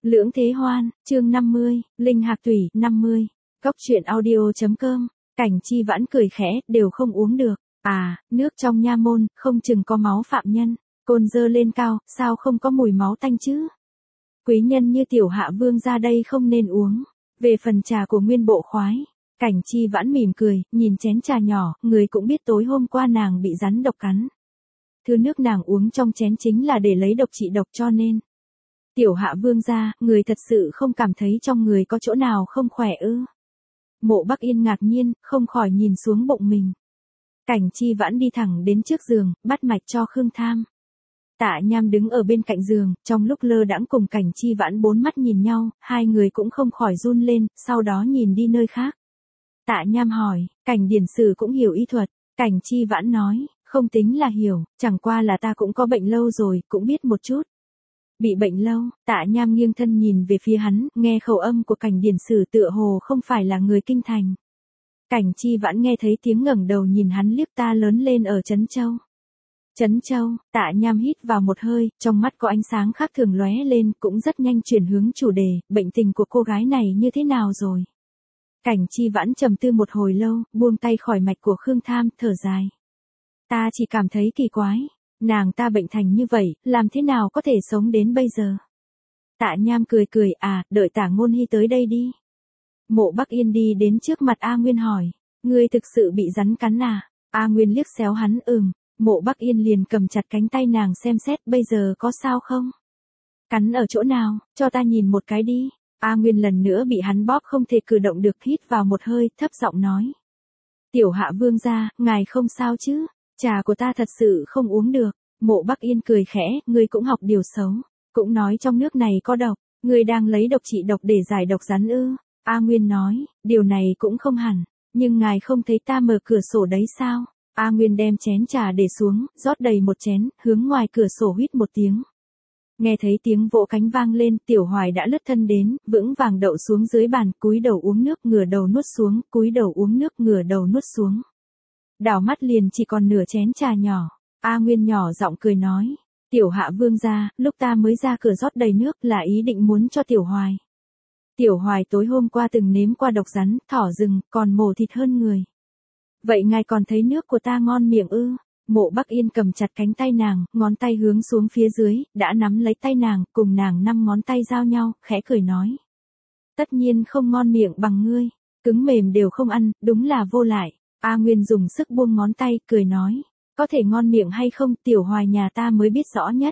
Lưỡng Thế Hoan, chương 50, Linh Hạc Tủy, 50. Cốc truyện audio.com, Cảnh Chi Vãn cười khẽ, đều không uống được. À, nước trong nha môn, không chừng có máu phạm nhân. Côn dơ lên cao, sao không có mùi máu tanh chứ? Quý nhân như tiểu hạ vương ra đây không nên uống. Về phần trà của nguyên bộ khoái. Cảnh Chi Vãn mỉm cười, nhìn chén trà nhỏ, người cũng biết tối hôm qua nàng bị rắn độc cắn. Thứ nước nàng uống trong chén chính là để lấy độc trị độc cho nên. Tiểu hạ vương gia, người thật sự không cảm thấy trong người có chỗ nào không khỏe ư? Mộ Bắc Yên ngạc nhiên, không khỏi nhìn xuống bụng mình. Cảnh Chi Vãn đi thẳng đến trước giường, bắt mạch cho Khương Tham. Tạ Nham đứng ở bên cạnh giường, trong lúc lơ đãng cùng Cảnh Chi Vãn bốn mắt nhìn nhau, hai người cũng không khỏi run lên, sau đó nhìn đi nơi khác. Tạ Nham hỏi, Cảnh điển sử cũng hiểu y thuật. Cảnh Chi Vãn nói, không tính là hiểu, chẳng qua là ta cũng có bệnh lâu rồi, cũng biết một chút. Bị bệnh lâu, Tạ Nham nghiêng thân nhìn về phía hắn, nghe khẩu âm của Cảnh điển sử tựa hồ không phải là người kinh thành. Cảnh Chi Vãn nghe thấy tiếng ngẩng đầu nhìn hắn liếc ta lớn lên ở Trấn Châu. Trấn Châu, Tạ Nham hít vào một hơi, trong mắt có ánh sáng khác thường lóe lên, cũng rất nhanh chuyển hướng chủ đề, bệnh tình của cô gái này như thế nào rồi? Cảnh Chi Vãn trầm tư một hồi lâu, buông tay khỏi mạch của Khương Tham, thở dài. Ta chỉ cảm thấy kỳ quái, nàng ta bệnh thành như vậy, làm thế nào có thể sống đến bây giờ? Tạ Nham cười cười, đợi Tạ Ngôn Hy tới đây đi. Mộ Bắc Yên đi đến trước mặt A Nguyên hỏi, ngươi thực sự bị rắn cắn à? A Nguyên liếc xéo hắn, Mộ Bắc Yên liền cầm chặt cánh tay nàng xem xét, bây giờ có sao không? Cắn ở chỗ nào, cho ta nhìn một cái đi. A Nguyên lần nữa bị hắn bóp không thể cử động được, hít vào một hơi, thấp giọng nói. Tiểu hạ vương gia, ngài không sao chứ? Trà của ta thật sự không uống được. Mộ Bắc Yên cười khẽ, ngươi cũng học điều xấu. Cũng nói trong nước này có độc, ngươi đang lấy độc trị độc để giải độc rắn ư? A Nguyên nói, điều này cũng không hẳn, nhưng ngài không thấy ta mở cửa sổ đấy sao? A Nguyên đem chén trà để xuống, rót đầy một chén, hướng ngoài cửa sổ huýt một tiếng. Nghe thấy tiếng vỗ cánh vang lên, Tiểu Hoài đã lướt thân đến, vững vàng đậu xuống dưới bàn, cúi đầu uống nước, ngửa đầu nuốt xuống, cúi đầu uống nước, ngửa đầu nuốt xuống. Đảo mắt liền chỉ còn nửa chén trà nhỏ. A Nguyên nhỏ giọng cười nói, Tiểu hạ vương gia, lúc ta mới ra cửa rót đầy nước là ý định muốn cho Tiểu Hoài. Tiểu Hoài tối hôm qua từng nếm qua độc rắn, thỏ rừng, còn mổ thịt hơn người. Vậy ngài còn thấy nước của ta ngon miệng ư? Mộ Bắc Yên cầm chặt cánh tay nàng, ngón tay hướng xuống phía dưới, đã nắm lấy tay nàng, cùng nàng 5 ngón tay giao nhau, khẽ cười nói. Tất nhiên không ngon miệng bằng ngươi, cứng mềm đều không ăn, đúng là vô lại. A Nguyên dùng sức buông ngón tay, cười nói. Có thể ngon miệng hay không, Tiểu Hoài nhà ta mới biết rõ nhất.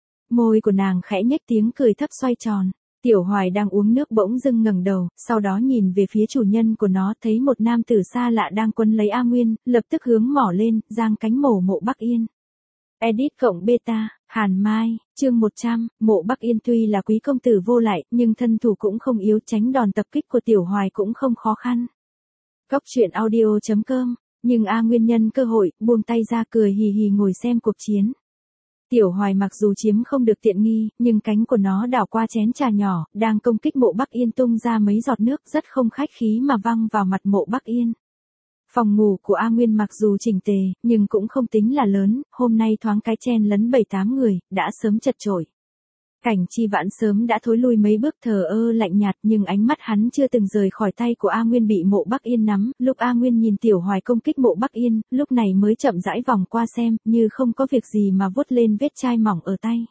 Môi của nàng khẽ nhếch tiếng cười thấp xoay tròn. Tiểu Hoài đang uống nước bỗng dưng ngẩng đầu, sau đó nhìn về phía chủ nhân của nó, thấy một nam tử xa lạ đang quấn lấy A Nguyên, lập tức hướng mỏ lên, giang cánh mổ Mộ Bắc Yên. Edit cộng beta, Hàn Mai, chương 100, Mộ Bắc Yên tuy là quý công tử vô lại, nhưng thân thủ cũng không yếu, tránh đòn tập kích của Tiểu Hoài cũng không khó khăn. Cốc truyện audio.com, nhưng A Nguyên nhân cơ hội, buông tay ra cười hì hì ngồi xem cuộc chiến. Tiểu Hoài mặc dù chiếm không được tiện nghi, nhưng cánh của nó đảo qua chén trà nhỏ, đang công kích Mộ Bắc Yên tung ra mấy giọt nước rất không khách khí mà văng vào mặt Mộ Bắc Yên. Phòng ngủ của A Nguyên mặc dù chỉnh tề, nhưng cũng không tính là lớn, hôm nay thoáng cái chen lấn 7-8 người, đã sớm chật chội. Cảnh Chi Vãn sớm đã thối lui mấy bước thờ ơ lạnh nhạt, nhưng ánh mắt hắn chưa từng rời khỏi tay của A Nguyên bị Mộ Bắc Yên nắm, lúc A Nguyên nhìn Tiểu Hoài công kích Mộ Bắc Yên, lúc này mới chậm rãi vòng qua xem, như không có việc gì mà vuốt lên vết chai mỏng ở tay.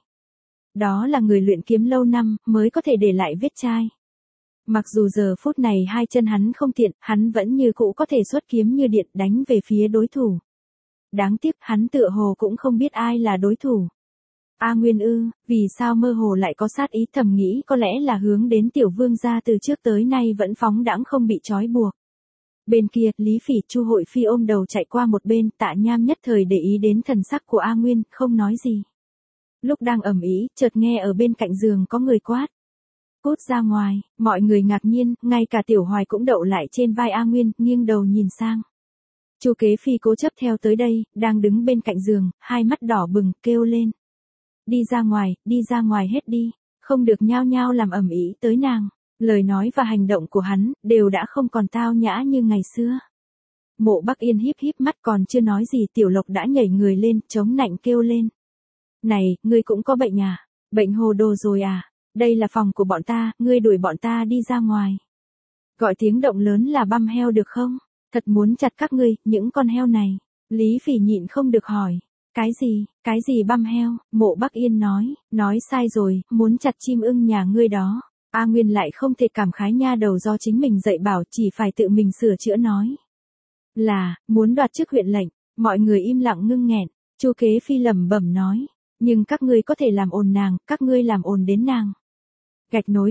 Đó là người luyện kiếm lâu năm, mới có thể để lại vết chai. Mặc dù giờ phút này hai chân hắn không tiện, hắn vẫn như cũ có thể xuất kiếm như điện đánh về phía đối thủ. Đáng tiếc hắn tựa hồ cũng không biết ai là đối thủ. A Nguyên vì sao mơ hồ lại có sát ý, thầm nghĩ có lẽ là hướng đến Tiểu Vương gia từ trước tới nay vẫn phóng đãng không bị trói buộc. Bên kia, Lý Phỉ Chu Hội Phi ôm đầu chạy qua một bên, Tạ Nham nhất thời để ý đến thần sắc của A Nguyên, không nói gì. Lúc đang ầm ĩ, chợt nghe ở bên cạnh giường có người quát. Cút ra ngoài, mọi người ngạc nhiên, ngay cả Tiểu Hoài cũng đậu lại trên vai A Nguyên, nghiêng đầu nhìn sang. Chu Kế Phi cố chấp theo tới đây, đang đứng bên cạnh giường, hai mắt đỏ bừng, kêu lên. Đi ra ngoài hết đi, không được nhao nhao làm ầm ĩ tới nàng. Lời nói và hành động của hắn, đều đã không còn tao nhã như ngày xưa. Mộ Bắc Yên híp híp mắt còn chưa nói gì, Tiểu Lộc đã nhảy người lên, chống nạnh kêu lên. Này, ngươi cũng có bệnh à? Bệnh hồ đồ rồi à? Đây là phòng của bọn ta, ngươi đuổi bọn ta đi ra ngoài. Gọi tiếng động lớn là băm heo được không? Thật muốn chặt các ngươi, những con heo này. Lý Phỉ nhịn không được hỏi. Cái gì băm heo? Mộ Bắc Yên nói sai rồi, muốn chặt chim ưng nhà ngươi đó. A Nguyên lại không thể cảm khái nha đầu do chính mình dạy bảo, chỉ phải tự mình sửa chữa nói. Là, muốn đoạt chức huyện lệnh, mọi người im lặng ngưng nghẹn, Chu Kế Phi lẩm bẩm nói. Nhưng các ngươi có thể làm ồn nàng, các ngươi làm ồn đến nàng. Gạch nối.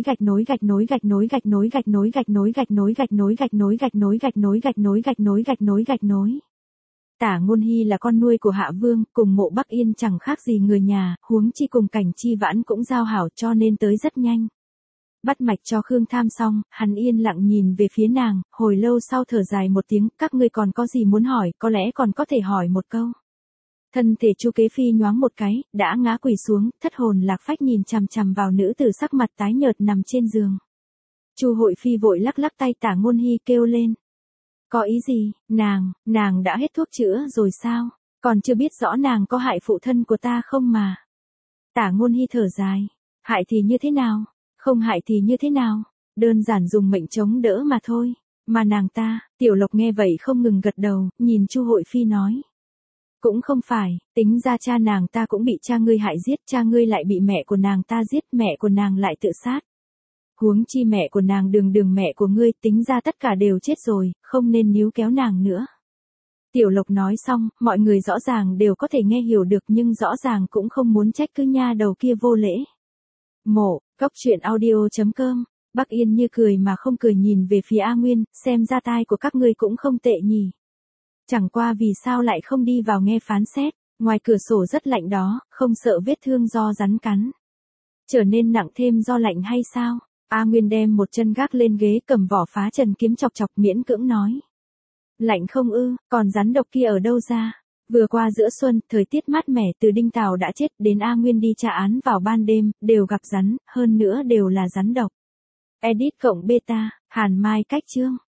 Tả Ngôn Hy là con nuôi của Hạ Vương, cùng Mộ Bắc Yên chẳng khác gì người nhà, huống chi cùng Cảnh Chi Vãn cũng giao hảo cho nên tới rất nhanh. Bắt mạch cho Khương Tham xong, hắn yên lặng nhìn về phía nàng, hồi lâu sau thở dài một tiếng, các ngươi còn có gì muốn hỏi, có lẽ còn có thể hỏi một câu. Thân thể Chu Kế Phi nhoáng một cái, đã ngã quỳ xuống, thất hồn lạc phách nhìn chằm chằm vào nữ tử sắc mặt tái nhợt nằm trên giường. Chu Hội Phi vội lắc lắc tay Tả Ngôn Hy kêu lên. Có ý gì, nàng đã hết thuốc chữa rồi sao, còn chưa biết rõ nàng có hại phụ thân của ta không mà. Tả Ngôn Hy thở dài, hại thì như thế nào, không hại thì như thế nào, đơn giản dùng mệnh chống đỡ mà thôi, mà nàng ta, Tiểu Lộc nghe vậy không ngừng gật đầu, nhìn Chu Hội Phi nói. Cũng không phải, tính ra cha nàng ta cũng bị cha ngươi hại giết, cha ngươi lại bị mẹ của nàng ta giết, mẹ của nàng lại tự sát. Huống chi mẹ của nàng đường mẹ của ngươi, tính ra tất cả đều chết rồi, không nên níu kéo nàng nữa. Tiểu Lộc nói xong, mọi người rõ ràng đều có thể nghe hiểu được nhưng rõ ràng cũng không muốn trách cứ nha đầu kia vô lễ. Góc truyện audio.com, Bắc Yên như cười mà không cười nhìn về phía A Nguyên, xem ra tai của các ngươi cũng không tệ nhỉ. Chẳng qua vì sao lại không đi vào nghe phán xét, ngoài cửa sổ rất lạnh đó, không sợ vết thương do rắn cắn. Trở nên nặng thêm do lạnh hay sao? A Nguyên đem một chân gác lên ghế cầm vỏ phá trần kiếm chọc chọc miễn cưỡng nói. Lạnh không ư, còn rắn độc kia ở đâu ra? Vừa qua giữa xuân, thời tiết mát mẻ từ Đinh Tào đã chết đến A Nguyên đi tra án vào ban đêm, đều gặp rắn, hơn nữa đều là rắn độc. Edit cộng beta, Hàn Mai cách chương.